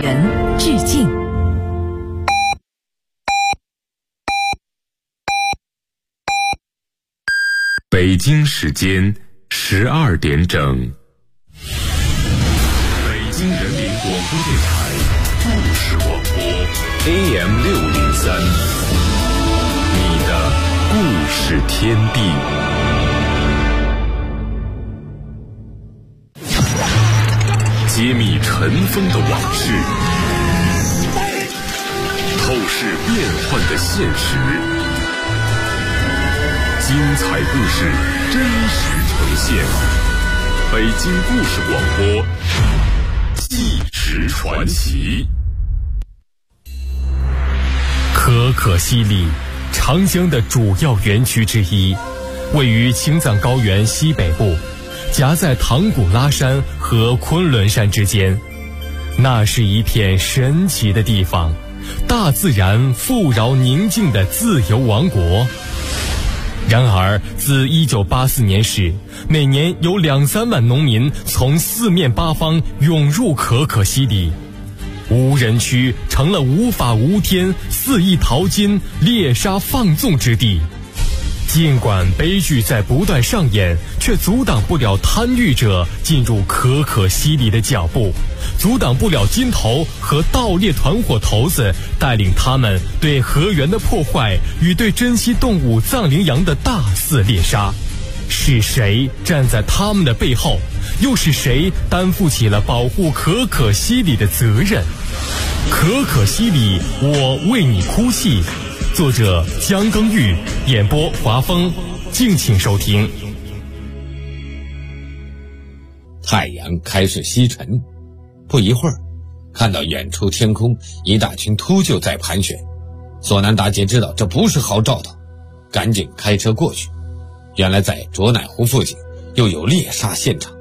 人致敬。 北京时间12点整，北京人民广播电台故事广播 AM603， 你的故事天地。揭秘尘封的往事，透视变幻的现实，精彩故事真实呈现。北京故事广播，纪实传奇。 可可西里，长江的主要源渠之一，位于青藏高原西北部，夹在唐古拉山和昆仑山之间。那是一片神奇的地方，大自然富饶宁静的自由王国。然而自1984年时，每年有2-3万农民从四面八方涌入可可西里，无人区成了无法无天、肆意淘金、猎杀放纵之地。尽管悲剧在不断上演，却阻挡不了贪欲者进入可可西里的脚步，阻挡不了金头和盗猎团伙头子带领他们对河源的破坏与对珍稀动物藏羚羊的大肆猎杀。是谁站在他们的背后？又是谁担负起了保护可可西里的责任？可可西里，我为你哭泣。作者江耕玉，演播华峰，敬请收听。 太阳开始西沉，不一会儿，看到远处天空一大群秃鹫在盘旋。索南达杰知道这不是好兆头，赶紧开车过去。原来在卓乃湖附近又有猎杀现场。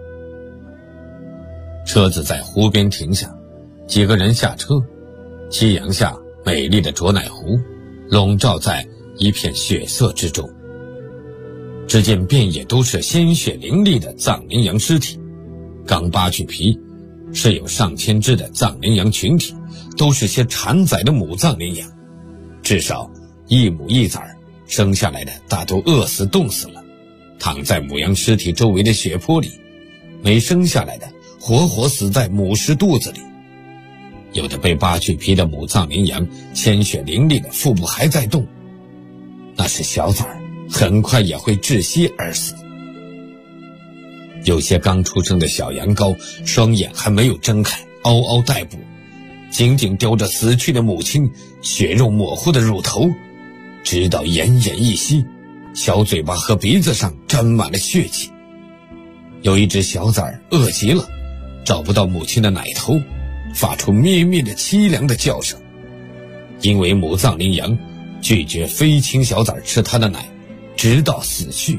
车子在湖边停下，几个人下车，夕阳下美丽的卓乃湖笼罩在一片血色之中。只见遍野都是鲜血淋漓的藏羚羊尸体，刚扒去皮，是有上千只的藏羚羊群体，都是些产崽的母藏羚羊，至少一母一崽儿，生下来的大都饿死冻死了，躺在母羊尸体周围的血泊里，没生下来的活活死在母尸肚子里。有的被扒去皮的母藏羚羊鲜血淋漓的腹部还在动，那是小崽儿，很快也会窒息而死。有些刚出生的小羊羔双眼还没有睁开，嗷嗷待哺，紧紧叼着死去的母亲血肉模糊的乳头，直到奄奄一息，小嘴巴和鼻子上沾满了血迹。有一只小崽儿饿极了，找不到母亲的奶头，发出咩咩的凄凉的叫声，因为母藏羚羊拒绝非亲小崽吃它的奶，直到死去。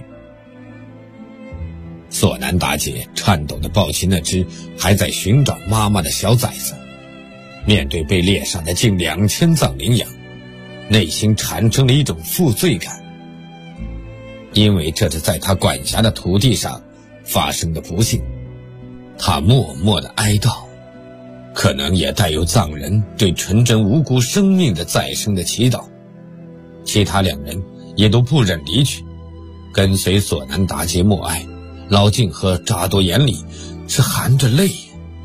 索南达杰颤抖地抱起那只还在寻找妈妈的小崽子，面对被猎杀的近2000藏羚羊，内心产生了一种负罪感，因为这是在他管辖的土地上发生的不幸。他默默地哀悼，可能也带有藏人对纯真无辜生命的再生的祈祷。其他2人也都不忍离去，跟随索南达杰默哀。老晋和扎多眼里是含着泪。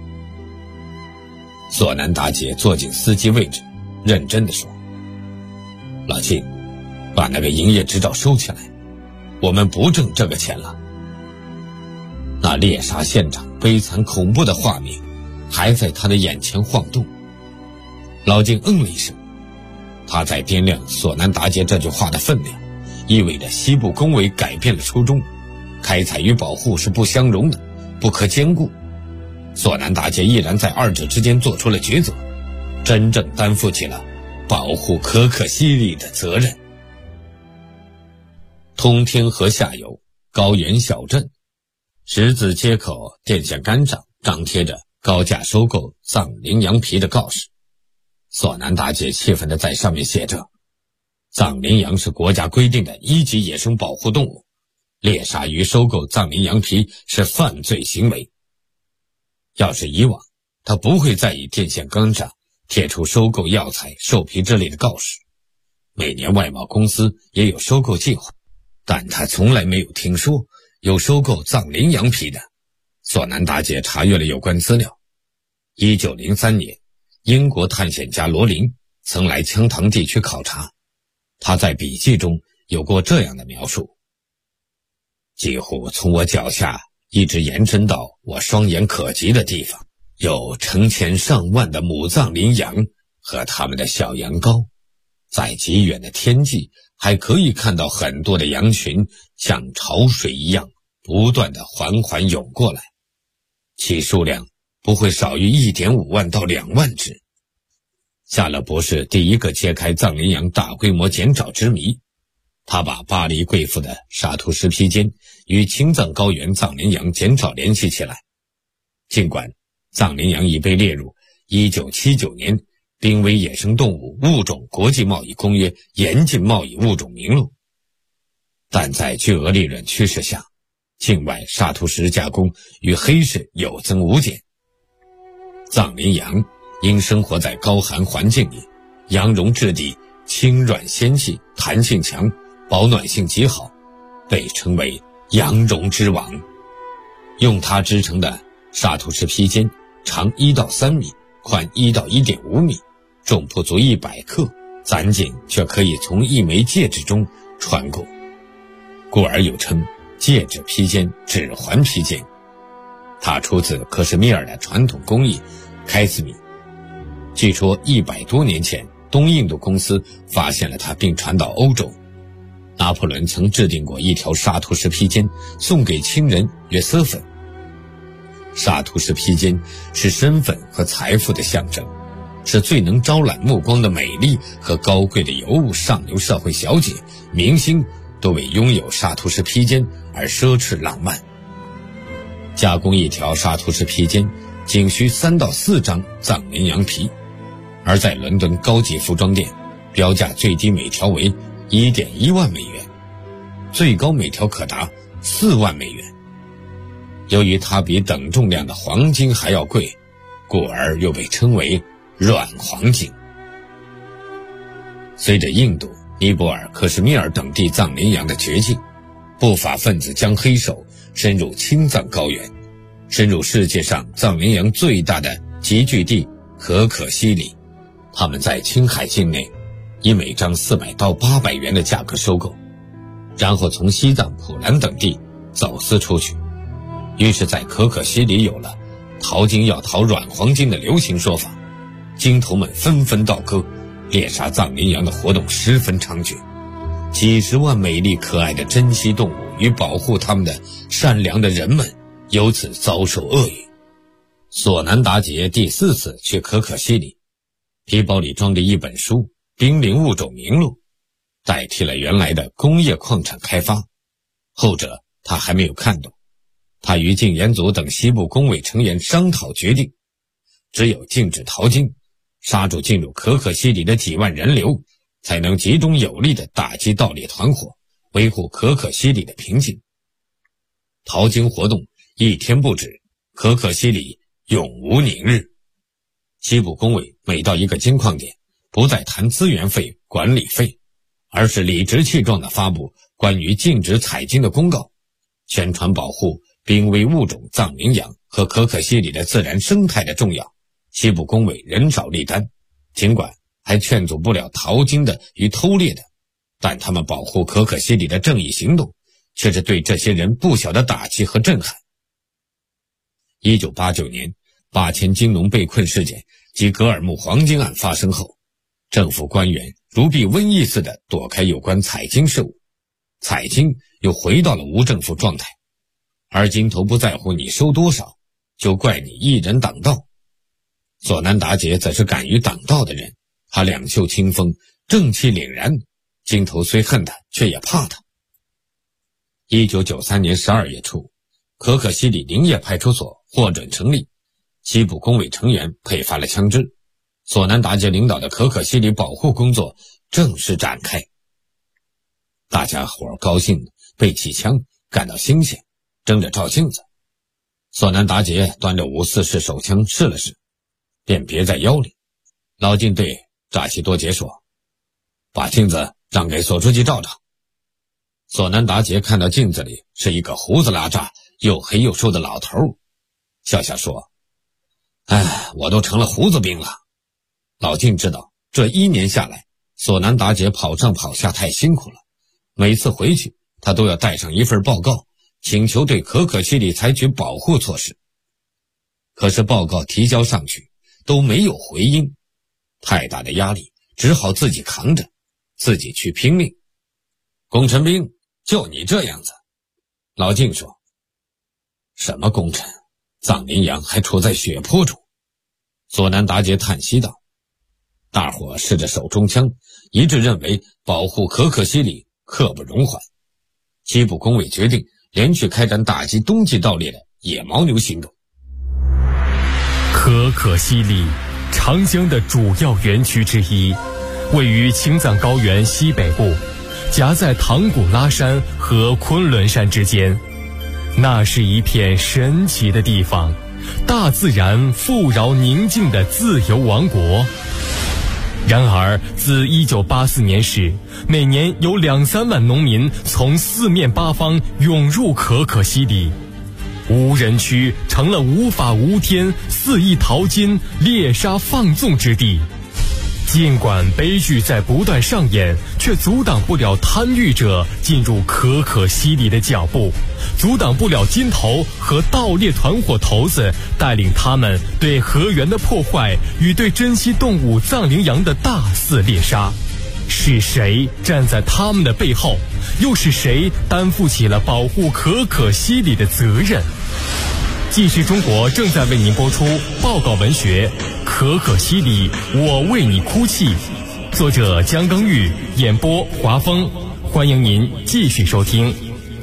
索南达杰坐进司机位置，认真地说：老晋，把那个营业执照收起来，我们不挣这个钱了。那猎杀现场悲惨恐怖的画面还在他的眼前晃动。老晋嗯了一声，他在掂量索南达杰这句话的分量，意味着西部工委改变了初衷，开采与保护是不相容的，不可兼顾。索南达杰毅然在二者之间做出了抉择，真正担负起了保护可可西里的责任。通天河下游高原小镇，十字街口电线杆上张贴着高价收购藏羚羊皮的告示。索南达杰气愤地在上面写着：藏羚羊是国家规定的1级野生保护动物，猎杀与收购藏羚羊皮是犯罪行为。要是以往， 他不会在意电线杆上贴出收购药材、兽皮之类的告示。每年外贸公司也有收购计划，但他从来没有听说有收购藏羚羊皮的。索南达杰查阅了有关资料。1903年，英国探险家罗林曾来羌塘地区考察，他在笔记中有过这样的描述：几乎从我脚下一直延伸到我双眼可及的地方，有成千上万的母藏羚羊和它们的小羊羔，在极远的天际还可以看到很多的羊群像潮水一样不断地缓缓涌过来，其数量不会少于 1.5 万到2万只。夏勒博士第一个揭开藏羚羊大规模减少之谜，他把巴黎贵妇的沙图什披肩与青藏高原藏羚羊减少联系起来。尽管藏羚羊已被列入1979年濒危野生动物物种国际贸易公约严禁贸易物种名录，但在巨额利润趋势下，境外沙图什加工与黑市有增无减。藏羚羊因生活在高寒环境里，羊绒质地轻软纤细，弹性强，保暖性极好，被称为羊绒之王。用它织成的沙图什披肩长1到3米，宽1到1.5米，重不足100克，攒紧却可以从一枚戒指中穿过，故而又称戒指披肩、指环披肩。它出自克什米尔的传统工艺开斯米。据说100多年前，东印度公司发现了它并传到欧洲。拿破仑曾制定过一条沙图什披肩送给亲人约瑟芬。沙图什披肩是身份和财富的象征，是最能招揽目光的美丽和高贵的尤物上流社会小姐、明星都为拥有沙图什披肩而奢侈浪漫。加工一条沙图什披肩仅需3到4张藏羚羊皮，而在伦敦高级服装店，标价最低每条为 1.1 万美元，最高每条可达4万美元。由于它比等重量的黄金还要贵，故而又被称为软黄金。随着印度、尼泊尔、克什米尔等地藏羚羊的绝迹，不法分子将黑手深入青藏高原，深入世界上藏羚羊最大的集聚地可可西里。他们在青海境内以每张400到800元的价格收购，然后从西藏、普兰等地走私出去。于是在可可西里有了淘金要淘软黄金的流行说法，金头们纷纷倒戈，猎杀藏羚羊的活动十分猖獗，几十万美丽可爱的珍稀动物与保护它们的善良的人们由此遭受厄运。索南达杰第4次去可可西里，皮包里装着一本书《濒临物种名录》，代替了原来的工业矿产开发，后者他还没有看懂。他与禁烟组等西部工委成员商讨决定，只有禁止淘金，刹住进入可可西里的几万人流，才能集中有力地打击盗猎团伙，维护可可西里的平静。淘金活动一天不止，可可西里永无宁日。西部工委每到一个金矿点，不再谈资源费、管理费，而是理直气壮地发布关于禁止采金的公告，宣传保护濒危物种藏羚羊和可可西里的自然生态的重要。西部工委人少力单，尽管还劝阻不了淘金的与偷猎的，但他们保护可可西里的正义行动却是对这些人不小的打击和震撼。1989年8000金农被困事件及格尔木黄金案发生后，政府官员如避瘟疫似的躲开有关采金事务，采金又回到了无政府状态，而金头不在乎你收多少，就怪你一人挡道。索南达杰则是敢于挡道的人，他两袖清风，正气凛然，金头虽恨他，却也怕他。1993年12月初，可可西里林业派出所获准成立，西部工委成员配发了枪支，索南达杰领导的可可西里保护工作正式展开。大家伙高兴地背起枪，感到新鲜，争着照镜子。索南达杰端着544手枪试了试， 便别在腰里。老靳对扎西多杰说：“把镜子让给索书记照照。”索南达杰看到镜子里是一个胡子拉碴、又黑又瘦的老头，笑笑说：“哎，我都成了胡子兵了。”老靳知道这1年下来，索南达杰跑上跑下太辛苦了，每次回去他都要带上一份报告，请求对可可西里采取保护措施。可是报告提交上去都没有回音，太大的压力，只好自己扛着，自己去拼命。功臣兵就你这样子。老靳说：“什么功臣？藏羚羊还处在血泊中。”索南达杰叹息道。大伙试着手中枪，一致认为保护可可西里刻不容缓。西部工委决定连续开展打击冬季盗猎的野牦牛行动。 可可西里，长江的主要源区之一，位于青藏高原西北部，夹在唐古拉山和昆仑山之间。那是一片神奇的地方，大自然富饶宁静的自由王国。然而自1984年时，每年有2-3万农民从4面8方涌入可可西里，无人区成了无法无天、肆意淘金、猎杀放纵之地。尽管悲剧在不断上演，却阻挡不了贪欲者进入可可西里的脚步，阻挡不了金头和盗猎团伙头子带领他们对河源的破坏与对珍稀动物藏羚羊的大肆猎杀。是谁站在他们的背后？又是谁担负起了保护可可西里的责任？纪实中国正在为您播出报告文学《可可西里，我为你哭泣》，作者姜耕玉，演播华峰。欢迎您继续收听。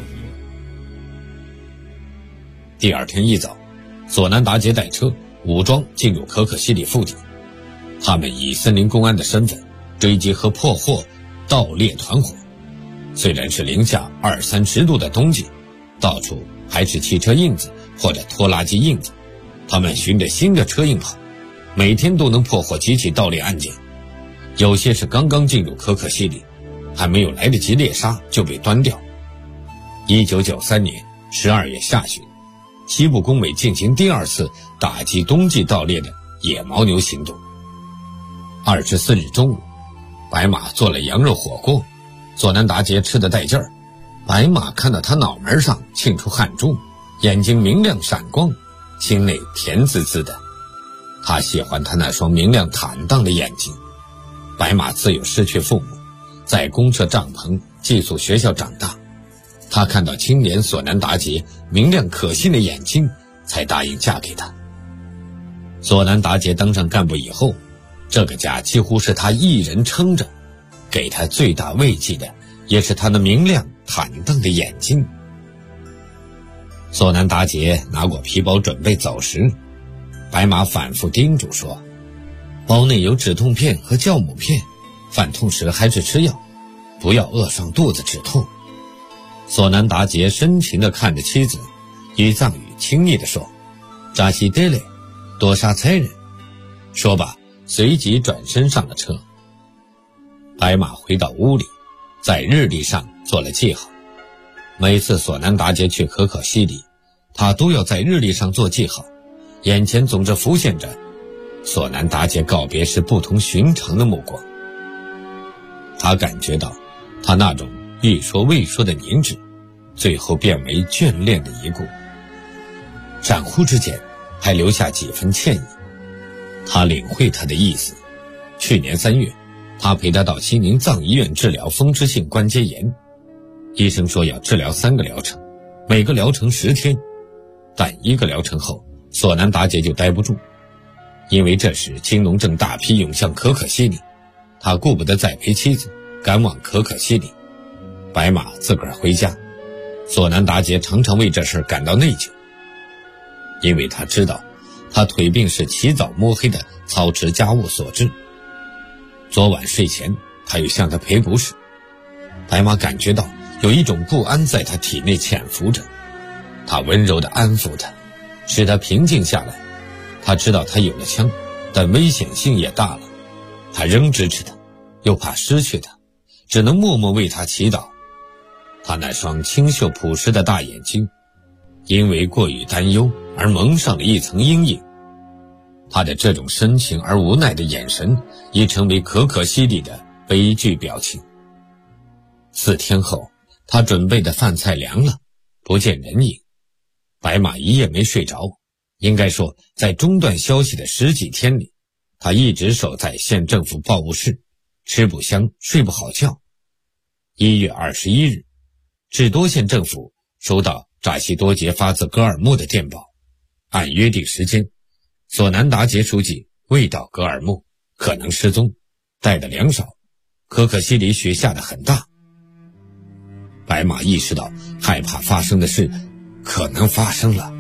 第二天一早，索南达杰带车武装进入可可西里腹地，他们以森林公安的身份追击和破获盗猎团伙。虽然是零下20-30度的冬季，到处还是汽车印子或者拖拉机印子，他们循着新的车印跑，每天都能破获几起盗猎案件。有些是刚刚进入可可西里，还没有来得及猎杀就被端掉。1993年12月下旬，西部工委进行第2次打击冬季盗猎的野牦牛行动。24日中午，白马做了羊肉火锅，索南达杰吃得带劲儿。白马看到他脑门上沁出汗珠，眼睛明亮闪光，心内甜滋滋的。他喜欢他那双明亮坦荡的眼睛。白马自幼失去父母，在公社帐篷寄宿学校长大。他看到青年索南达杰明亮可信的眼睛，才答应嫁给他。索南达杰当上干部以后，这个家几乎是他一人撑着，给他最大慰藉的也是他那明亮坦荡的眼睛。索南达杰拿过皮包准备走时，白马反复叮嘱说，包内有止痛片和酵母片，犯痛时还是吃药，不要饿伤肚子止痛。索南达杰深情地看着妻子，以藏语亲昵地说，扎西德勒，多杀财人。说罢随即转身上了车。白马回到屋里，在日历上做了记号。每次索南达杰去可可西里，他都要在日历上做记号，眼前总是浮现着索南达杰告别时不同寻常的目光。他感觉到他那种欲说未说的凝滞，最后变为眷恋的一顾，闪忽之间还留下几分歉意。他领会他的意思。去年3月，他陪他到西宁藏医院治疗风湿性关节炎，医生说要治疗3个疗程，每个疗程10天，但1个疗程后，索南达杰就待不住，因为这时青农正大批涌向可可西里，他顾不得再陪妻子赶往可可西里。白马自个儿回家，索南达杰常常为这事感到内疚，因为他知道他腿病是起早摸黑的操持家务所致。昨晚睡前他又向他赔不是，白马感觉到有一种不安在他体内潜伏着，他温柔地安抚他，使他平静下来。他知道他有了枪， 但危险性也大了。他仍支持他，又怕失去他，只能默默为他祈祷。他那双清秀朴实的大眼睛，因为过于担忧而蒙上了一层阴影。他的这种深情而无奈的眼神，已成为可可西里的悲剧表情。4天后，他准备的饭菜凉了，不见人影。白马一夜没睡着，应该说在中断消息的10几天里，他一直守在县政府报务室，吃不香，睡不好觉。1月21日，智多县政府收到扎西多杰发自格尔木的电报，按约定时间，索南达杰书记未到格尔木，可能失踪，带的粮少，可可西里雪下得很大。白马意识到害怕发生的事可能发生了，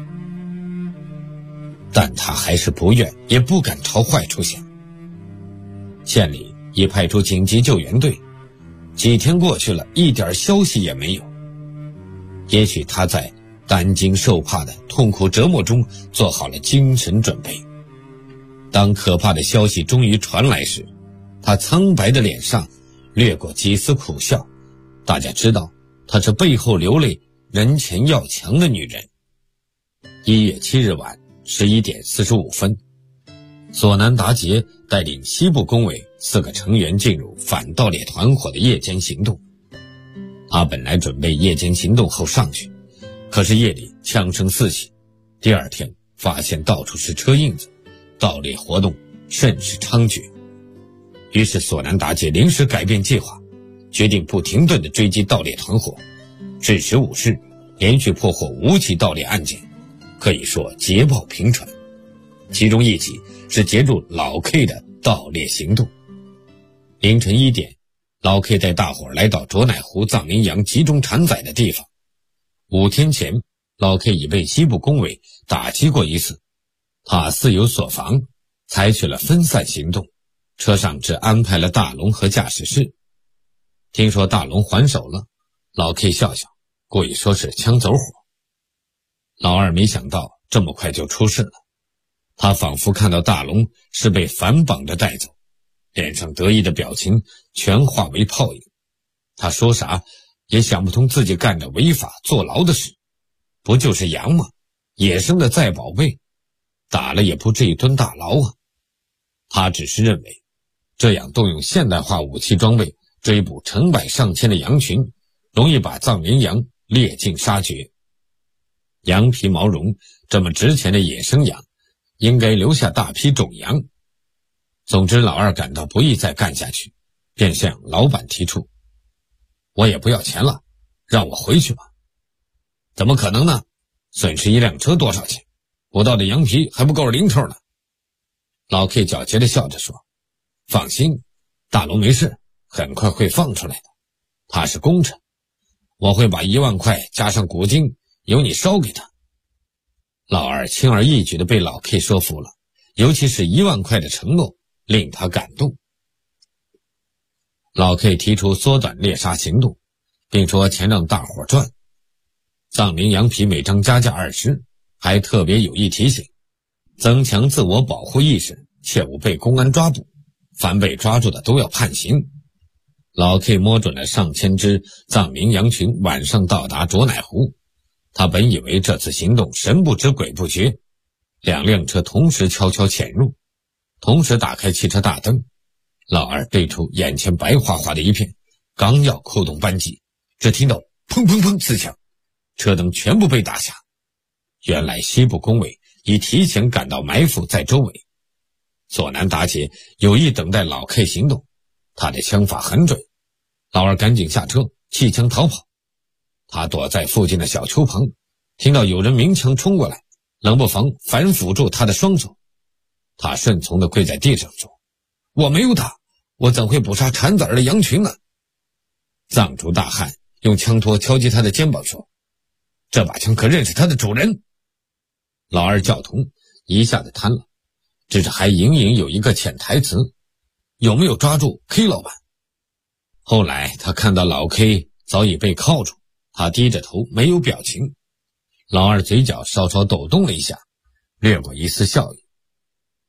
但他还是不愿也不敢朝坏处想。县里已派出紧急救援队，几天过去了，一点消息也没有。也许他在担惊受怕的痛苦折磨中做好了精神准备。当可怕的消息终于传来时，他苍白的脸上掠过几丝苦笑。大家知道她是背后流泪人前要强的女人。1月7日晚11点45分，索南达杰带领西部工委4个成员进入反盗猎团伙的夜间行动。他本来准备夜间行动后上去，可是夜里枪声四起，第二天发现到处是车印子，盗猎活动甚是猖獗。于是索南达杰临时改变计划，决定不停顿地追击盗猎团伙，至15日连续破获5起盗猎案件，可以说捷报频传。其中1起是截住老 K 的盗猎行动。凌晨1点，老 K 带大伙来到卓乃湖藏羚羊集中产崽的地方。5天前，老 K 已被西部工委打击过一次，他似有所防，采取了分散行动，车上只安排了大龙和驾驶室。听说大龙还手了，老 K 笑笑，故意说是枪走火。老二没想到这么快就出事了，他仿佛看到大龙是被反绑着带走，脸上得意的表情全化为泡影。他说啥也想不通自己干着违法坐牢的事，不就是羊吗？野生的再宝贝，打了也不至于蹲大牢啊。他只是认为这样动用现代化武器装备追捕成百上千的羊群，容易把藏羚羊猎尽杀绝。羊皮毛绒这么值钱的野生羊，应该留下大批种羊。总之老二感到不易再干下去，便向老板提出，我也不要钱了，让我回去吧。怎么可能呢？损失1辆车多少钱？捕到的羊皮还不够零头呢。老 K 狡黠地笑着说，放心，大龙没事，很快会放出来的。他是功臣，我会把1万块加上古金由你烧给他。老二轻而易举地被老 K 说服了，尤其是1万块的承诺令他感动。老 K 提出缩短猎杀行动，并说钱让大伙赚。藏羚羊皮每张加价20，还特别有意提醒，增强自我保护意识，切勿被公安抓捕，凡被抓住的都要判刑。老 K 摸准了上千只藏羚羊群晚上到达卓乃湖，他本以为这次行动神不知鬼不觉，2辆车同时悄悄潜入，同时打开汽车大灯。老二对出眼前白花花的一片，刚要扣动扳机，只听到砰砰砰4响，车灯全部被打瞎。原来西部工委已提前赶到埋伏在周围，索南达杰有意等待老 K 行动，他的枪法很准。老二赶紧下车弃枪逃跑，他躲在附近的小丘旁，听到有人鸣枪冲过来，冷不防反抚住他的双手。他顺从地跪在地上说，我没有打，我怎会捕杀产崽的羊群呢？藏族大汉用枪托敲击他的肩膀说，这把枪可认识他的主人。老二叫同一下子瘫了，只是还隐隐有一个潜台词，有没有抓住 K 老板？后来他看到老 K 早已被铐住，他低着头没有表情。老二嘴角稍稍抖动了一下，掠过一丝笑意。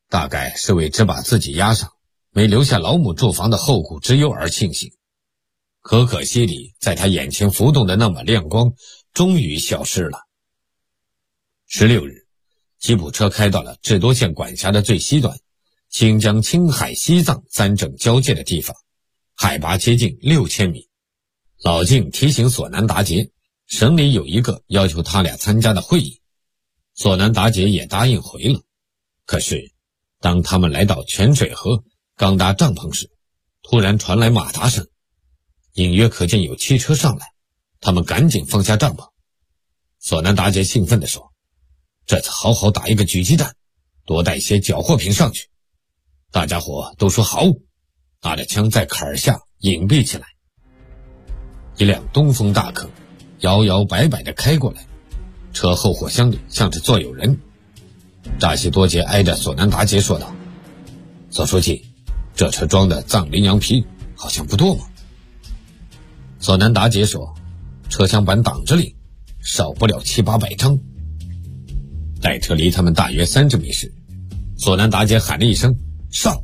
大概是为只把自己押上，没留下老母住房的后顾之忧而庆幸。可西里在他眼前浮动的那么亮光终于消失了。16日，吉普车开到了智多县管辖的最西端，新疆、青海、西藏3省交界的地方，海拔接近6000米。老静提醒索南达杰，省里有一个要求他俩参加的会议。索南达杰也答应回了。可是当他们来到泉水河，刚搭帐篷时，突然传来马达声，隐约可见有汽车上来，他们赶紧放下帐篷。索南达杰兴奋地说，这次好好打一个狙击战，多带些缴获品上去。大家伙都说好，拿着枪在坎儿下隐蔽起来。一辆东风大客摇摇摆摆地开过来，车后货箱里像是坐有人。扎西多杰挨着索南达杰说道，索书记，这车装的藏羚羊皮好像不多嘛。索南达杰说，车厢板挡着里，少不了700-800张。待车离他们大约30米时，索南达杰喊了一声上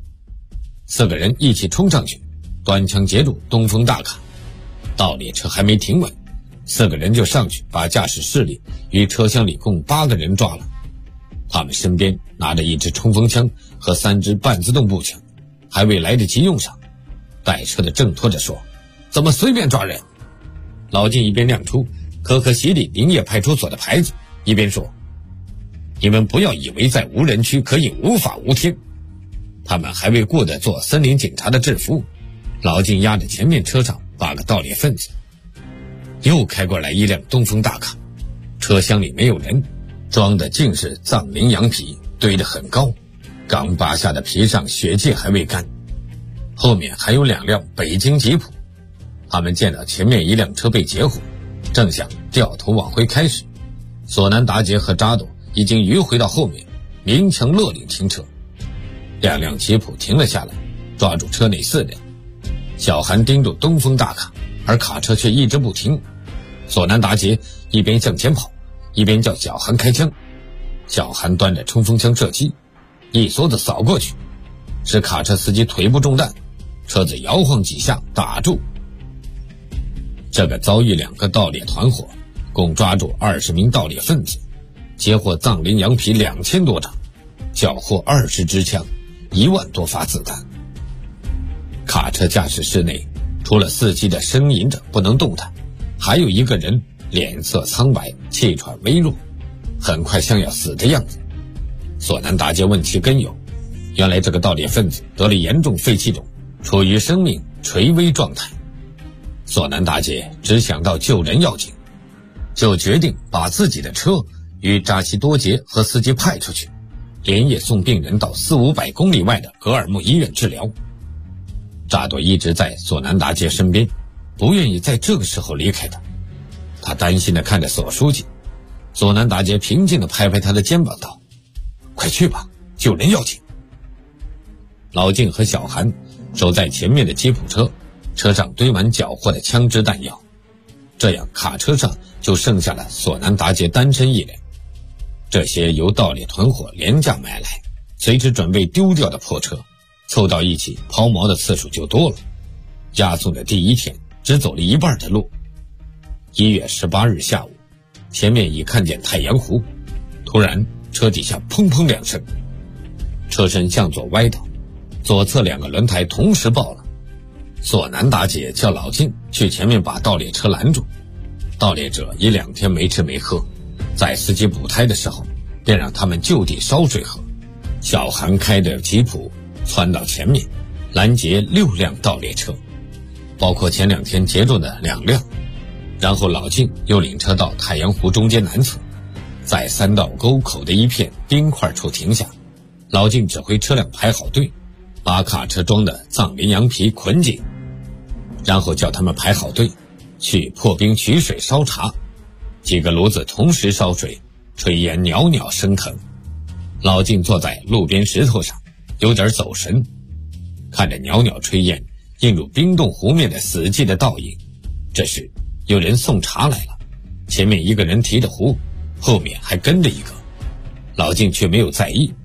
，4个人一起冲上去，端枪截住东风大卡。盗猎车还没停稳，4个人就上去把驾驶室里与车厢里共8个人抓了。他们身边拿着1支冲锋枪和3支半自动步枪，还未来得及用上。带车的挣脱着说，怎么随便抓人？老金一边亮出可西里林业派出所的牌子，一边说，你们不要以为在无人区可以无法无天。他们还未顾得做森林警察的制服。老金压着前面车上8个盗猎分子。又开过来一辆东风大卡，车厢里没有人，装的竟是藏羚羊皮，堆得很高，刚扒下的皮上血迹还未干。后面还有2辆北京吉普。他们见到前面一辆车被截获，正想掉头往回开时，索南达杰和扎斗已经迂回到后面，明枪勒令停车。2辆吉普停了下来，抓住车内4辆。小韩盯住东风大卡，而卡车却一直不停。索南达杰一边向前跑，一边叫小韩开枪。小韩端着冲锋枪射击，一梭子扫过去，使卡车司机腿部中弹，车子摇晃几下打住。这个遭遇2个盗猎团伙，共抓住20名盗猎分子，截获藏羚羊皮2000多张，缴获20支枪，1万多发子弹。卡车驾驶室内除了司机的呻吟着不能动弹，还有一个人脸色苍白，气喘微弱，很快像要死的样子。索南达杰问其根由，原来这个盗猎分子得了严重肺气肿，处于生命垂危状态。索南达杰只想到救人要紧，就决定把自己的车与扎西多杰和司机派出去，连夜送病人到400-500公里外的格尔木医院治疗。扎朵一直在索南达杰身边，不愿意在这个时候离开他。他担心地看着索书记。索南达杰平静地拍拍他的肩膀道，快去吧，救人要紧。老静和小韩守在前面的吉普车，车上堆满缴获的枪支弹药，这样卡车上就剩下了索南达杰单身1辆。这些由盗猎团伙廉价买来，随时准备丢掉的破车，凑到一起抛锚的次数就多了。押送的第1天只走了一半的路。1月18日下午，前面已看见太阳湖，突然车底下砰砰2声，车身向左歪倒，左侧2个轮胎同时爆了。索南达杰叫老金去前面把盗猎车拦住。盗猎者已2天没吃没喝，在司机补胎的时候便让他们就地烧水喝。小韩开着吉普窜到前面，拦截6辆盗猎车，包括前2天截住的2辆。然后老金又领车到太阳湖中间南侧，在3道沟口的一片冰块处停下。老金指挥车辆排好队，把卡车装的藏羚羊皮捆紧，然后叫他们排好队去破冰取水烧茶。几个炉子同时烧水，炊烟袅袅升腾。老金坐在路边石头上，有点走神，看着袅袅炊烟映入冰冻湖面的死寂的倒影。这时有人送茶来了，前面一个人提着壶，后面还跟着一个。老金却没有在意，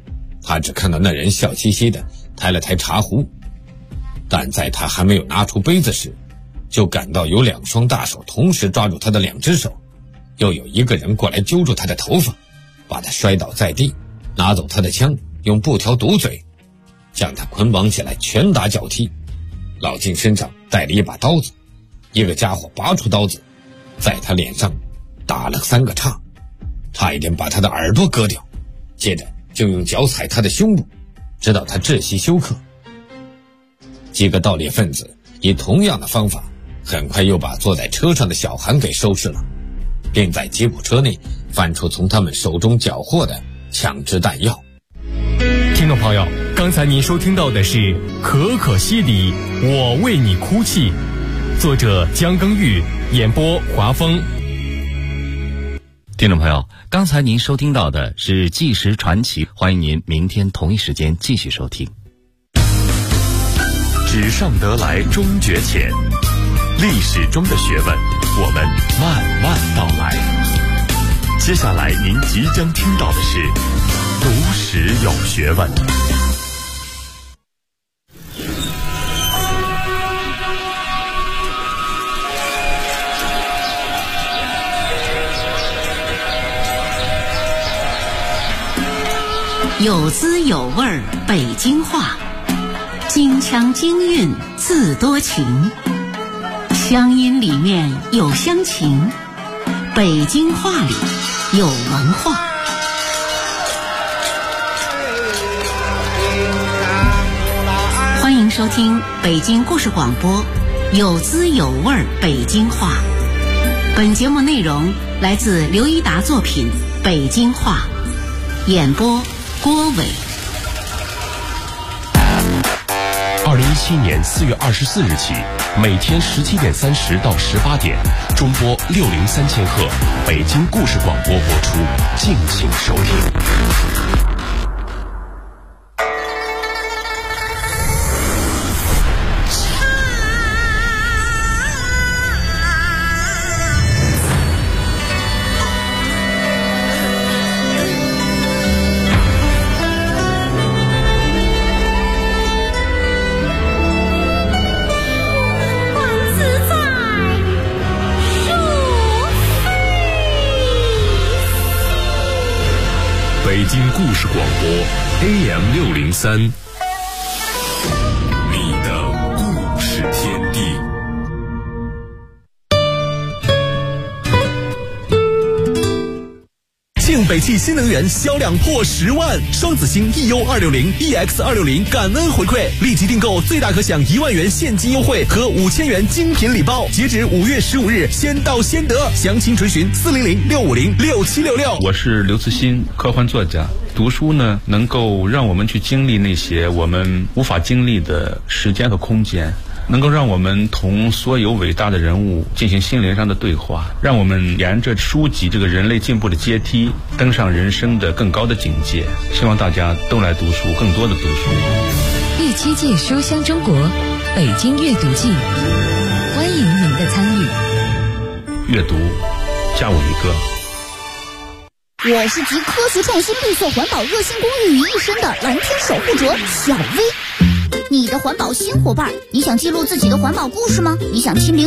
他只看到那人笑嘻嘻的抬了抬茶壶，但在他还没有拿出杯子时，就感到有2双大手同时抓住他的2只手，又有一个人过来揪住他的头发，把他摔倒在地，拿走他的枪，用布条堵嘴，将他捆绑起来拳打脚踢。老金身上带了一把刀子，一个家伙拔出刀子，在他脸上打了3个叉，差一点把他的耳朵割掉，接着就用脚踩他的胸部，直到他窒息休克。几个盗猎分子以同样的方法，很快又把坐在车上的小韩给收拾了，并在吉普车内翻出从他们手中缴获的枪支弹药。 听众朋友，刚才您收听到的是《可可西里，我为你哭泣》，作者姜耕玉，演播华峰。 听众朋友，刚才您收听到的是纪实传奇，欢迎您明天同一时间继续收听。 纸上得来终觉浅，历史中的学问，我们慢慢道来。接下来您即将听到的是读史有学问。 有滋有味儿北京话，京腔京韵字多情，乡音里面有乡情，北京话里有文化。欢迎收听北京故事广播，有滋有味儿北京话。本节目内容来自刘一达作品《北京话》，演播郭伟。 2017年4月24日起，每天17点30到18点，中波603千赫，北京故事广播播出，敬请收听。北京故事广播 AM603， 你的故事天地。 庆北汽新能源销量破10万，双子星 EU260 EX260 感恩回馈，立即订购最大可享1万元现金优惠和5000元精品礼包，截止5月15日，先到先得，详情垂询400-650-6766。 我是刘慈欣，科幻作家。读书呢，能够让我们去经历那些我们无法经历的时间和空间，能够让我们同所有伟大的人物进行心灵上的对话，让我们沿着书籍这个人类进步的阶梯，登上人生的更高的境界。希望大家都来读书，更多的读书。 第7届书香中国北京阅读季，欢迎您的参与。 阅读，加我一个。 我是集科学创新、绿色环保、热心公益于一身的蓝天守护者小薇。你的环保新伙伴，你想记录自己的环保故事吗？你想亲临